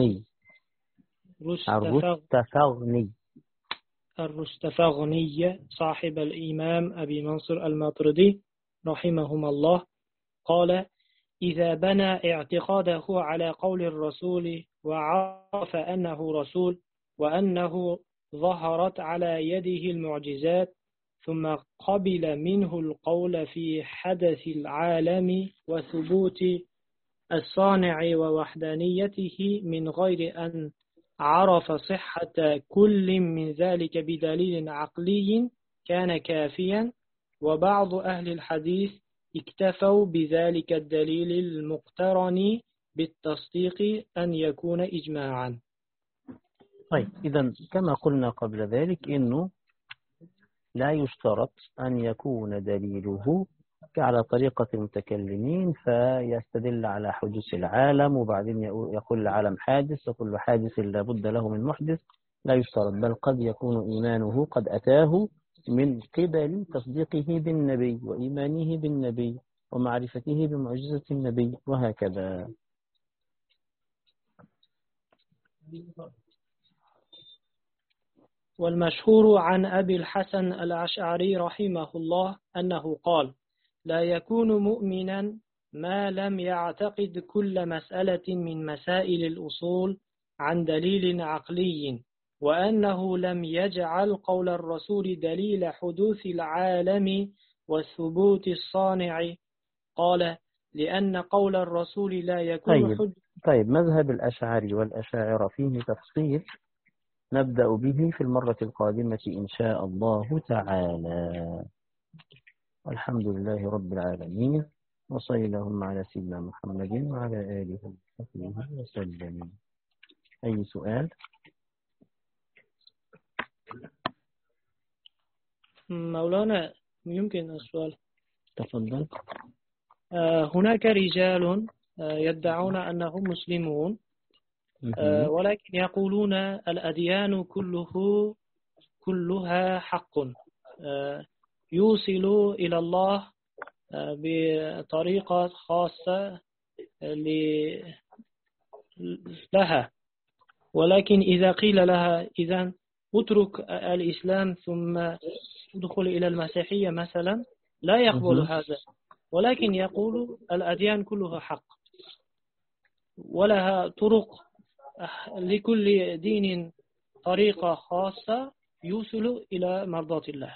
الرستفغني صاحب الإمام أبي منصور الماتريدي رحمهما الله قال إذا بنى اعتقاده على قول الرسول وعرف أنه رسول وأنه ظهرت على يده المعجزات، ثم قبل منه القول في حدث العالم وثبوت الصانع ووحدانيته من غير أن عرف صحة كل من ذلك بدليل عقلي كان كافيا. وبعض أهل الحديث اكتفوا بذلك الدليل المقترن بالتصديق أن يكون إجماعا. طيب إذن كما قلنا قبل ذلك إنه لا يشترط أن يكون دليله على طريقة المتكلمين فيستدل على حدوث العالم وبعدين يقول العالم حادث وكل حادث لا بد له من محدث. لا يشترط، بل قد يكون إيمانه قد أتاه من قبل تصديقه بالنبي وإيمانه بالنبي ومعرفته بمعجزة النبي وهكذا. والمشهور عن أبي الحسن الأشعري رحمه الله أنه قال لا يكون مؤمنا ما لم يعتقد كل مسألة من مسائل الأصول عن دليل عقلي، وأنه لم يجعل قول الرسول دليل حدوث العالم وثبوت الصانع. قال لأن قول الرسول لا يكون حجة. طيب مذهب الأشعري والأشاعرة فيه تفصيل نبدأ به في المرة القادمة إن شاء الله تعالى. الحمد لله رب العالمين، وصلى اللهم على سيدنا محمد وعلى آله وصحبه وسلم. أي سؤال؟ مولانا يمكن السؤال؟ تفضل. هناك رجال يدعون أنهم مسلمون ولكن يقولون الأديان كلها حق، يوصل إلى الله بطريقة خاصة لها، ولكن إذا قيل لها إذن اترك الإسلام ثم ادخل إلى المسيحية مثلا، لا يقبل هذا، ولكن يقول الأديان كلها حق ولها طرق، لكل دين طريقة خاصة يوصل إلى مرضاة الله.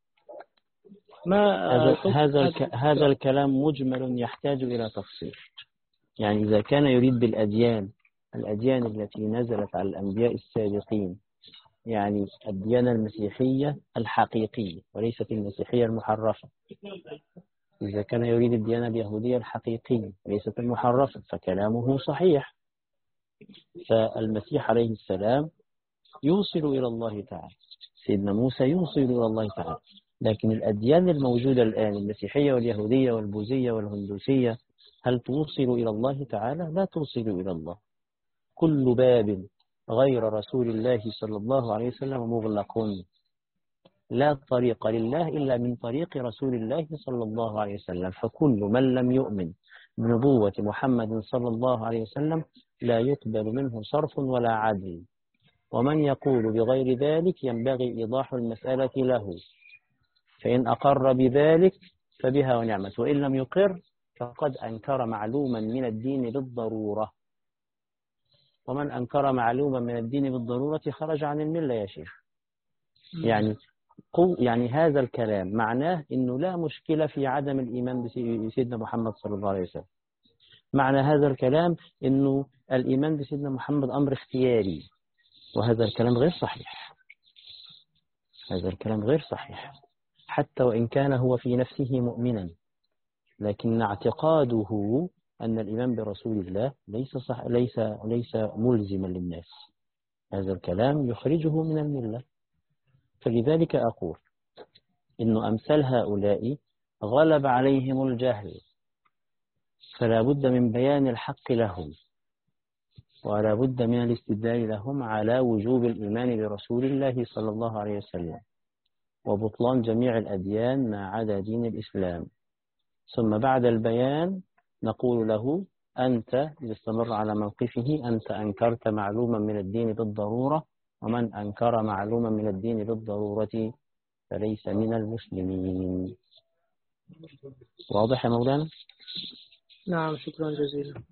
هذا الكلام مجمل يحتاج إلى تفصيل. يعني إذا كان يريد بالأديان التي نزلت على الأنبياء السابقين، يعني الديانة المسيحية الحقيقية وليست المسيحية المحرفة، إذا كان يريد الديانة اليهودية الحقيقية وليست المحرفة فكلامه صحيح. فالمسيح عليه السلام يوصل إلى الله تعالى، سيدنا موسى يوصل إلى الله تعالى، لكن الأديان الموجودة الآن المسيحية واليهودية والبوذية والهندوسية هل توصل إلى الله تعالى؟ لا توصل إلى الله. كل باب غير رسول الله صلى الله عليه وسلم مغلق، لا طريق لله إلا من طريق رسول الله صلى الله عليه وسلم. فكل من لم يؤمن بنبوة محمد صلى الله عليه وسلم لا يقبل منه صرف ولا عدل، ومن يقول بغير ذلك ينبغي إيضاح المسألة له، فإن أقر بذلك فبها ونعمت، وإن لم يقر فقد أنكر معلوما من الدين بالضرورة، ومن أنكر معلوما من الدين بالضرورة خرج عن الملة يا شيخ. يعني هذا الكلام معناه إنه لا مشكلة في عدم الإيمان بسيدنا محمد صلى الله عليه وسلم. معنى هذا الكلام إنه الإيمان بسيدنا محمد أمر اختياري، وهذا الكلام غير صحيح. هذا الكلام غير صحيح حتى وإن كان هو في نفسه مؤمنا، لكن اعتقاده أن الإيمان برسول الله ليس ملزما للناس. هذا الكلام يخرجه من الملة. فلذلك أقول إن أمثال هؤلاء غلب عليهم الجهل، فلا بد من بيان الحق لهم، ولا بد من الاستدلال لهم على وجوب الإيمان برسول الله صلى الله عليه وسلم وبطلان جميع الأديان ما عدا دين الإسلام. ثم بعد البيان نقول له أنت استمر على موقفه، أنت أنكرت معلوما من الدين بالضرورة، ومن أنكر معلوما من الدين بالضرورة فليس من المسلمين. واضح يا مولانا؟ نعم، شكرا جزيلا.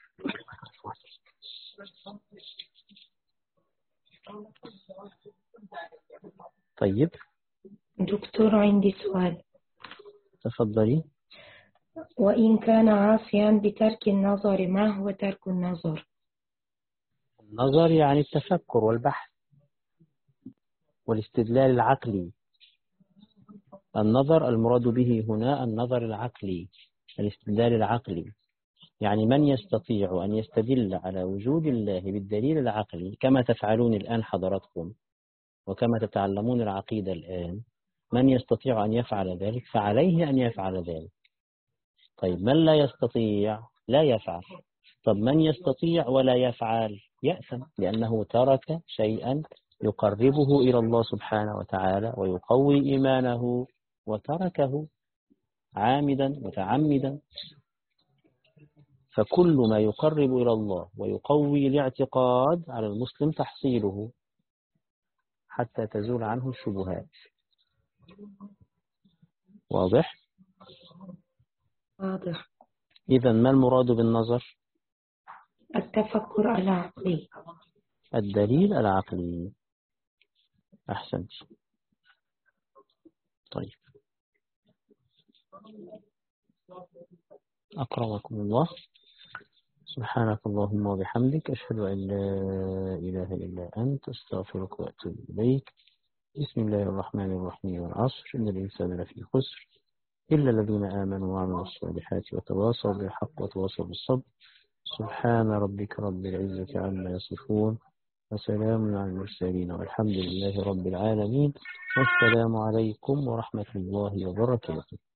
طيب دكتور، عندي سؤال. تفضلي. وإن كان عاصيا بترك النظر، ما هو ترك النظر؟ النظر يعني التفكر والبحث والاستدلال العقلي. النظر المراد به هنا النظر العقلي، الاستدلال العقلي. يعني من يستطيع أن يستدل على وجود الله بالدليل العقلي كما تفعلون الآن حضراتكم وكما تتعلمون العقيدة الآن، من يستطيع أن يفعل ذلك فعليه أن يفعل ذلك. طيب من لا يستطيع لا يفعل. طب من يستطيع ولا يفعل يأثم، لأنه ترك شيئا يقربه إلى الله سبحانه وتعالى ويقوي إيمانه وتركه عامدا متعمدا. فكل ما يقرب إلى الله ويقوي الاعتقاد على المسلم تحصيله حتى تزول عنه الشبهات. واضح؟ واضح. إذا ما المراد بالنظر؟ التفكر العقلي، الدليل العقلي. أحسنت. طيب، أكرمكم الله. سبحانك اللهم وبحمدك، أشهد أن لا إله إلا أنت، أستغفرك وأتوب إليك. بسم الله الرحمن الرحيم. والعصر إن الإنسان لفي خسر إلا الذين آمنوا وعملوا الصالحات وتواصوا بالحق وتواصوا بالصبر. سبحان ربك رب العزة عما يصفون وسلام على المرسلين والحمد لله رب العالمين. والسلام عليكم ورحمة الله وبركاته.